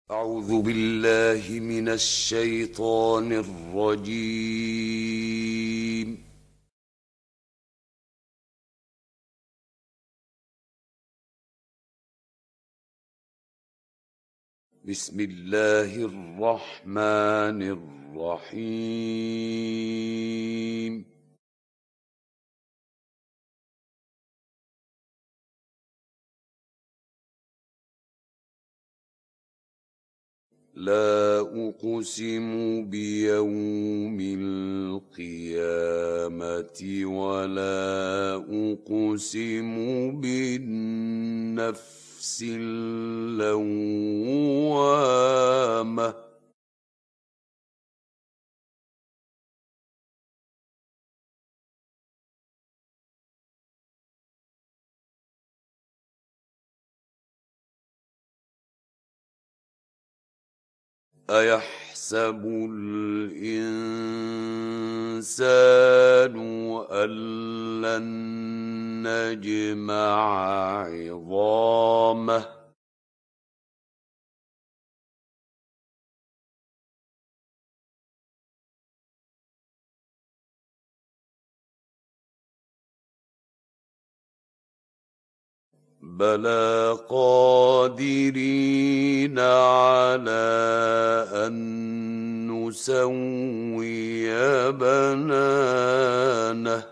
أعوذ بالله من الشيطان الرجيم. بسم الله الرحمن الرحيم. لا أقسم بيوم القيامة ولا أقسم بالنفس اللوامة. أيحسب الإنسان أن لن نجمع عظامه. بلى قادرين على أن نسوي بنانه.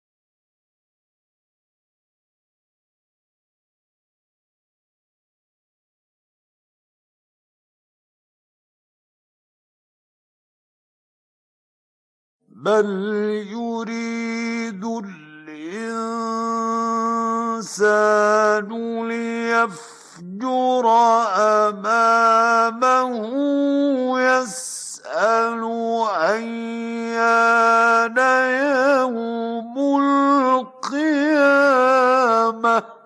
بل يريد الإنسان ليفجر أمامه يسأل أيان يوم القيامة.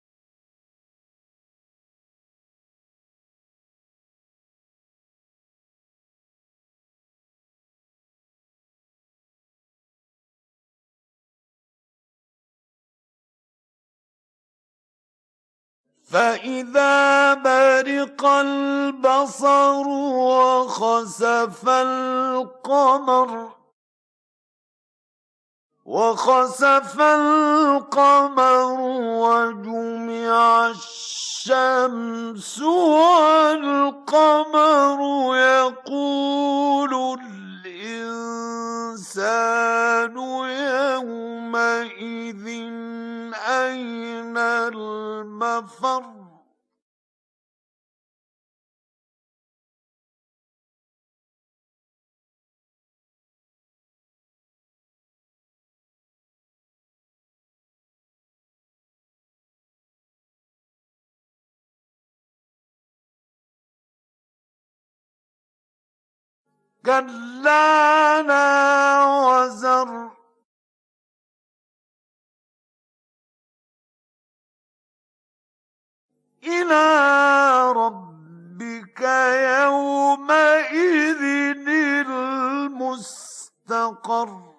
فإذا برق البصر وخسف القمر وجمع الشمس والقمر يقول الإنسان يومئذ أين المفر. كلا لا وزر. إلى ربك يومئذ المستقر.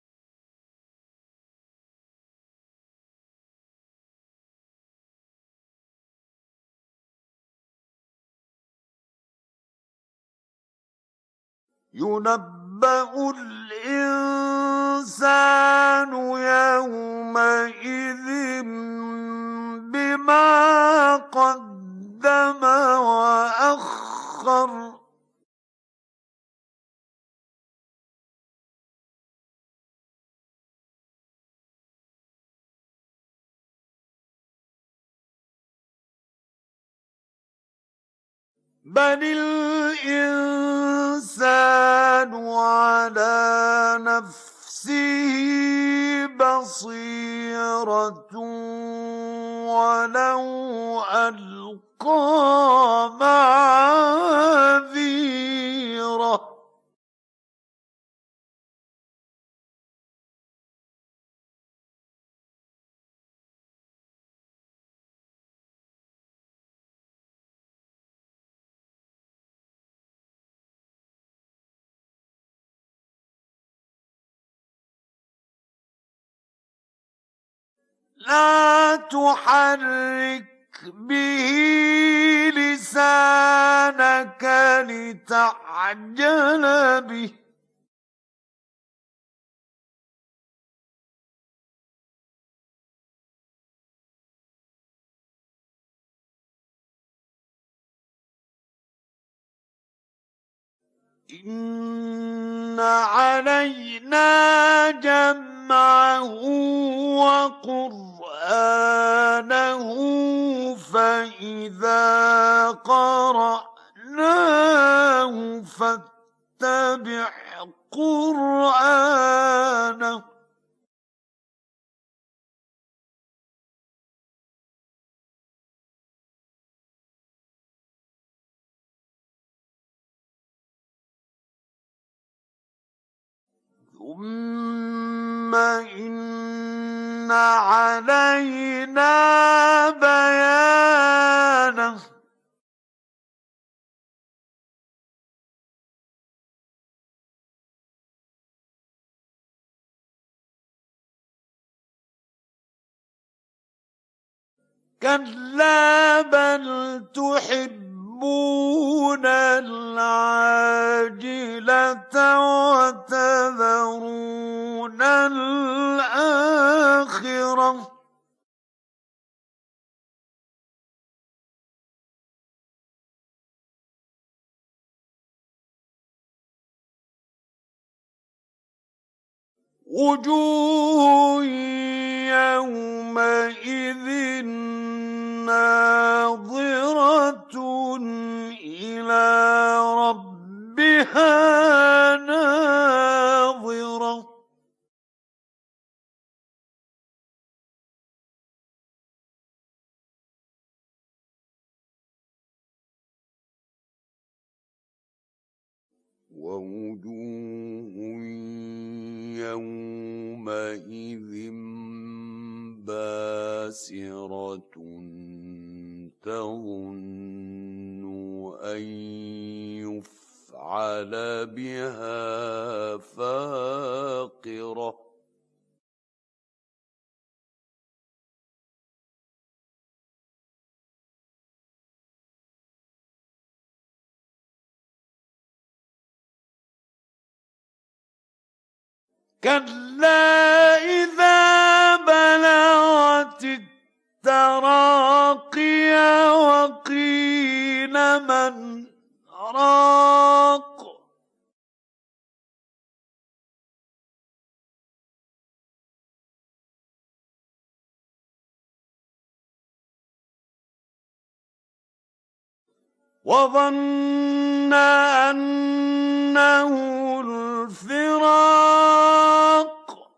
ينبأ الإنسان يومئذ بما قدم وأخر. بل الإنسان على نفسه بصيرة ولو ألقى معاذيره. لا تحرك به لسانك لتعجل به إن علينا جمعه وقرآنه فإذا قرأناه فاتبع قرآنه ثم إن علينا بيانه كلا بل تحبون العاجلة وتذرون الآخرة وجوه يومئذ ناظرة إلى ربها ناظرة ووجوه يومئذ باسرة تظن أن يفعل بها فاقرة كلا إذا بلغت التراقي وقيل من راق وظن أنه الفراق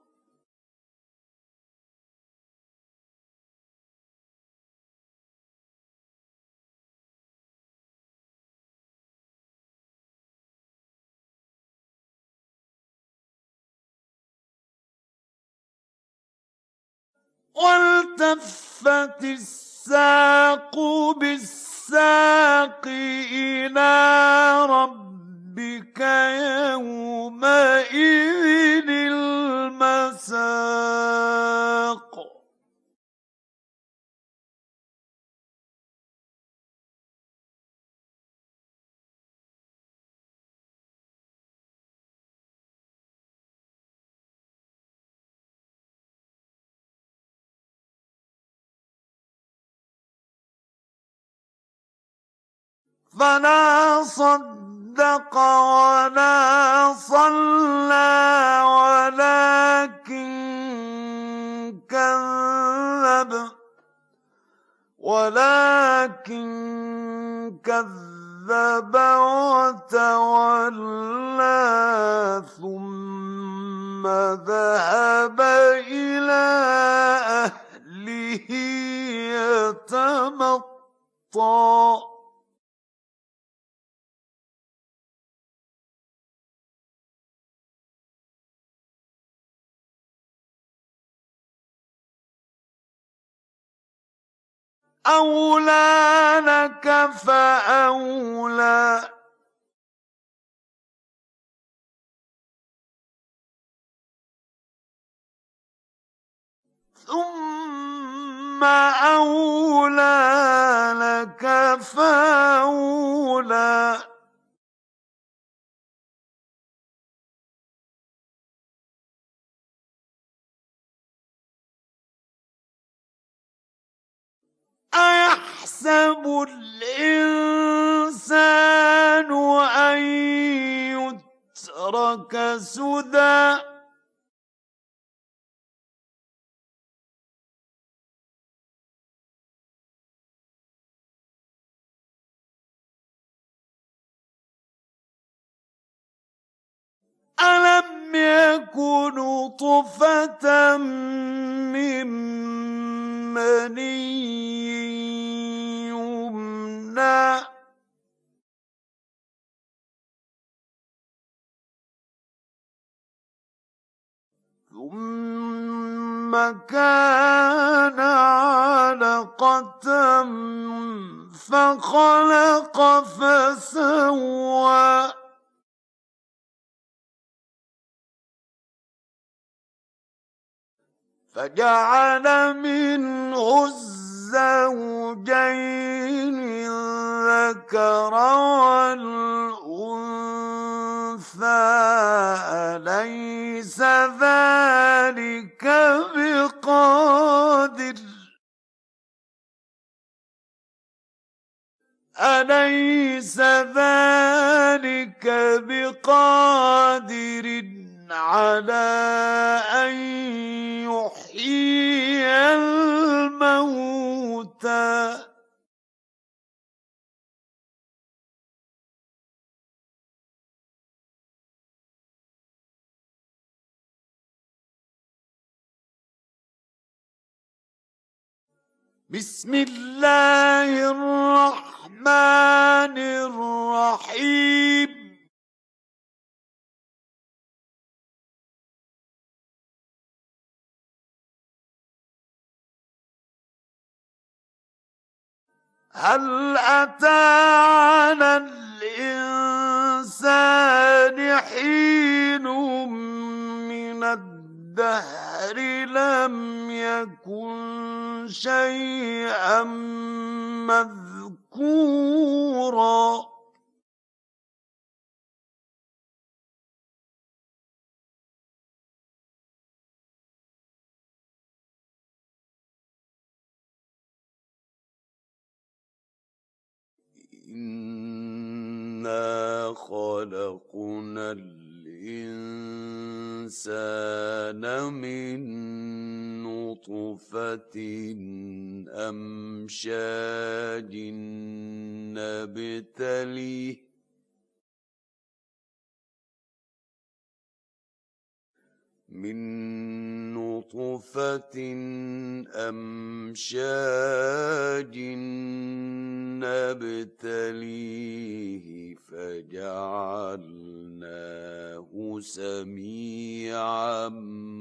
والتفت الساق بالساق إلى ربك يومئذ المساق فلا صدق ولا صلى ولكن كذب وتولى ثم ذهب إلى أهله يتمطى أولى لك فأولى ثم أولى لك فأولى أيحسب الإنسان أن يترك سدى ألم يكن نطفة من مني يمنى ثم كان علقة فخلق فسوى فجعل منه الزوجين الذكر والأنثى أليس ذلك بقادر على أن يحيي الموتى بسم الله الرحمن الرحيم هل أتى على الإنسان حين من الدهر لم يكن شيئا مذكورا إنا خلقنا الإنسان من نطفة أمشاج نبتليه فجعلناه سميعا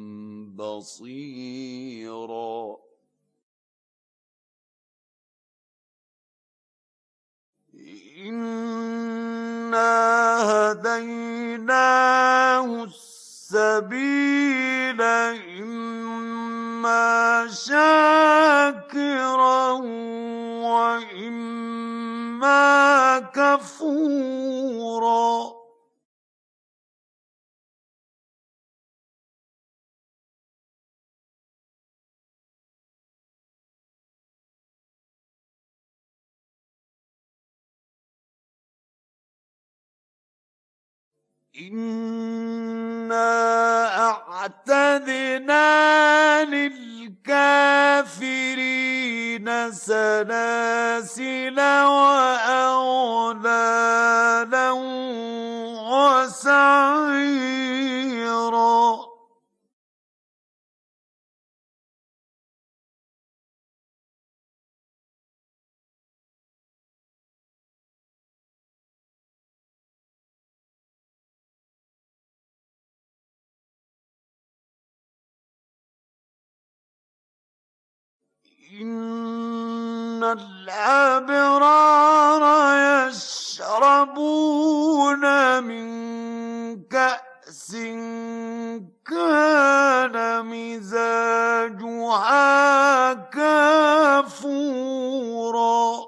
بصيرا إنا هديناه السبيل إما شاكرا وإما كفورا إنا أعتدنا للكافرين سلاسل وأغلالا وسعيرا إن الأبرار يشربون من كأس نفس كان مزاجها كافورا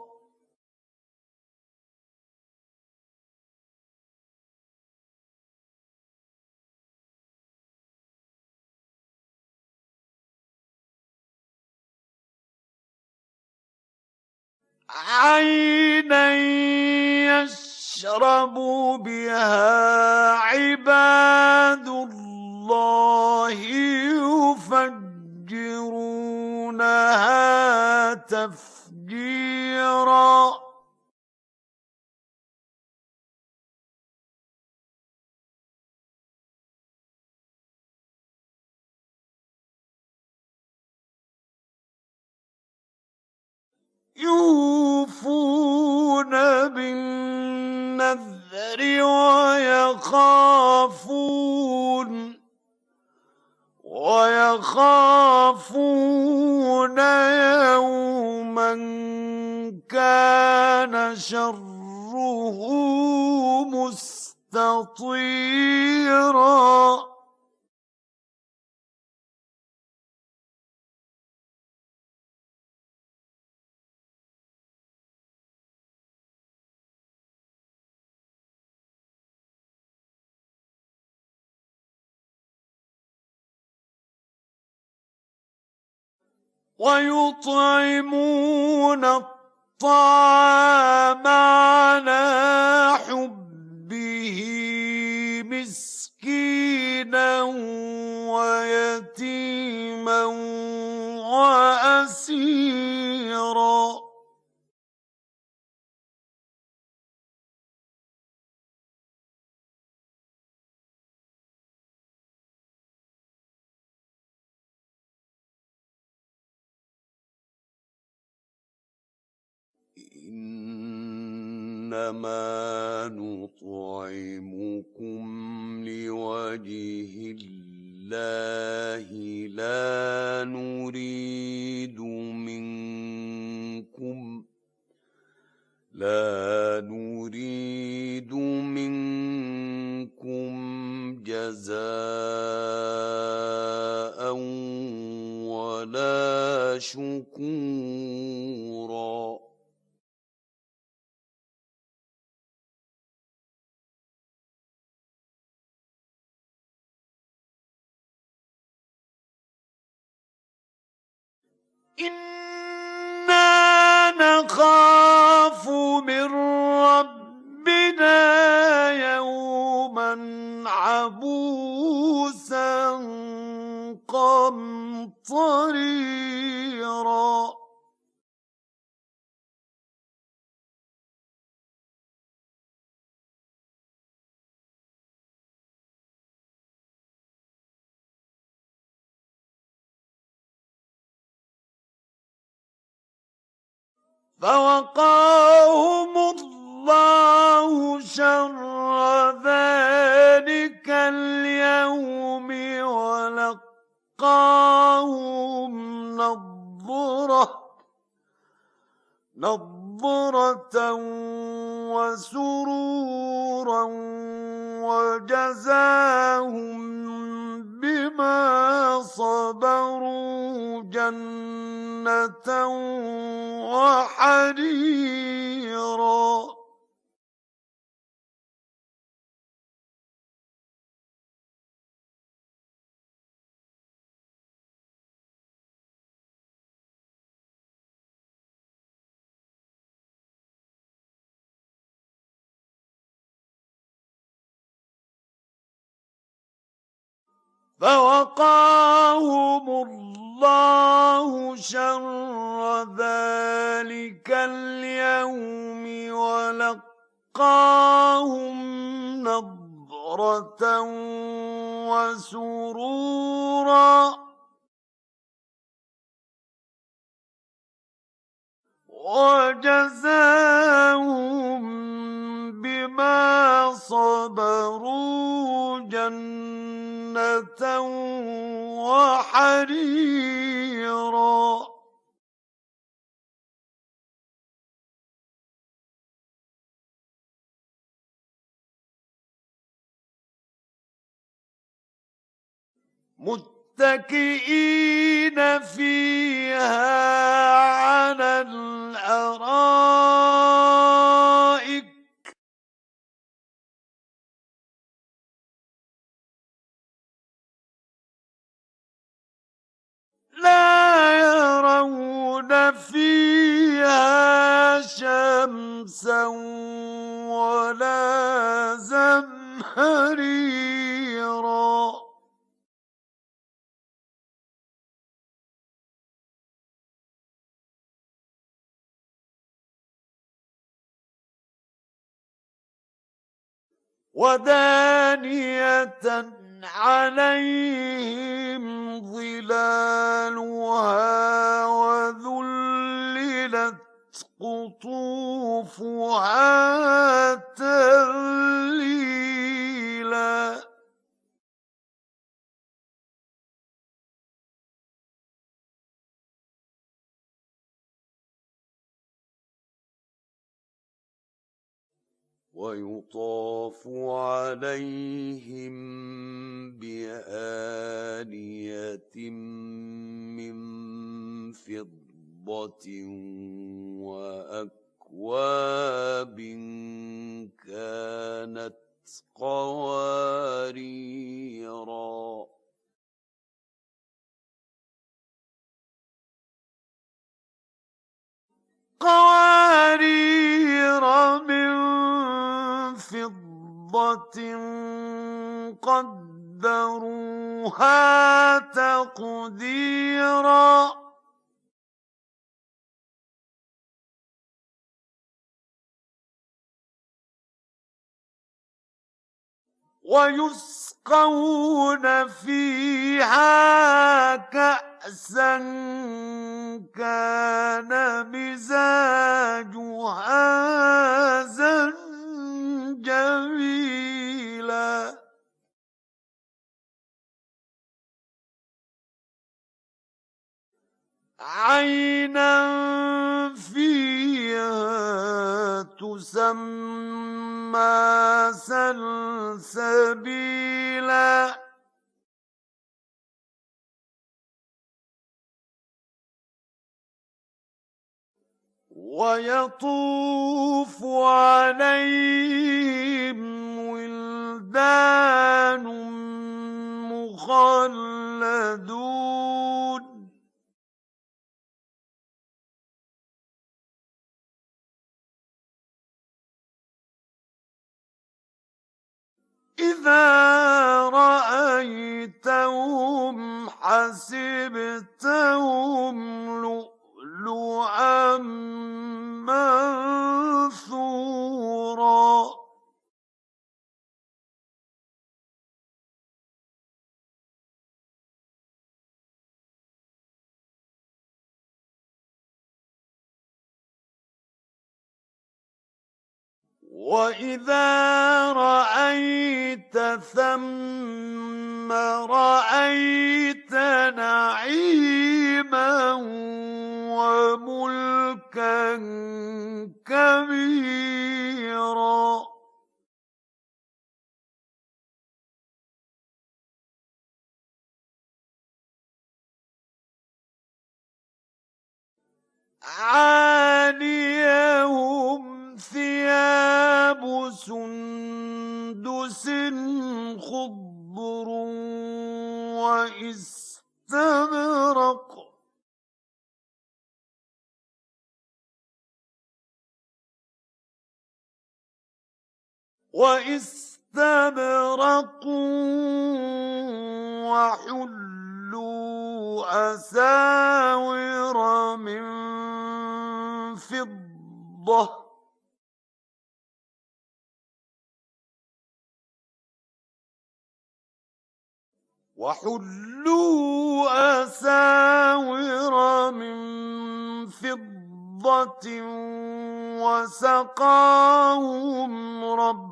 عينا يشرب بها عباد الله يفجرونها تفجيرا يوفون بالنذر ويخافون يوما كان شره مستطيرا ويطعمون الطعام على حبه مسكينا ويتيما وأسيرا إنما نطعمكم لوجه الله لا نريد منكم جزاء ولا شكورا إنا نخاف من ربنا يوما عبوسا قمطريرا فوقاهم الله شر ذلك اليوم ولقاهم نضرة وسرورا وجزاهم بما صبروا جنة وحريرا فوقاهم الله شر ذلك اليوم ولقاهم نضرة وسرورا وجزاهم بما صبروا جنة وحريرا متكئين فيها على الأرائك لا يرون فيها شمسا ولا زمهريرا ودانية عليهم ظلالها وذللت قطوفها تذليلا ويطاف عليهم بآنية من فضة وأكواب كانت قواريرا من فضة قدروها تقديرا ويسقون فيها كأسا كان مزاجها زنجبيلا عينا فيها تسمى سلسبيلا ويطوف عليهم ولدان مخلدون إذا رأيتهم حسبتهم لؤلؤا منثورا وإذا رأيت ثم رأيت نعيما وملكا كبيرا عاليهم ثياب سندس خضر واستبرق وحلوا أساور من فضة وسقاهم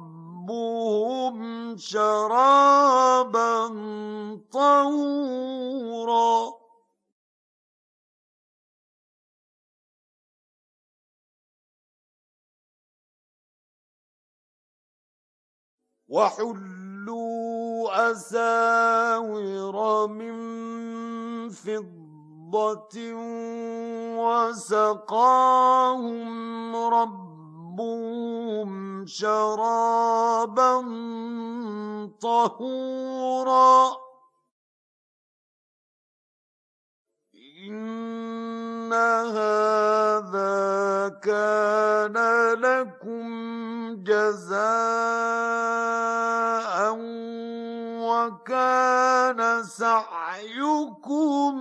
ربهم شرابا طهورا وحلوا أساور من فضة وسقاهم ربهم شرابا طهورا إن هذا كان لكم جزاء وكان سعيكم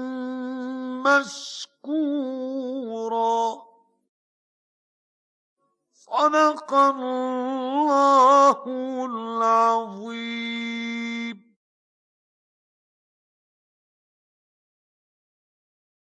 مشكورا صدق الله العظيم.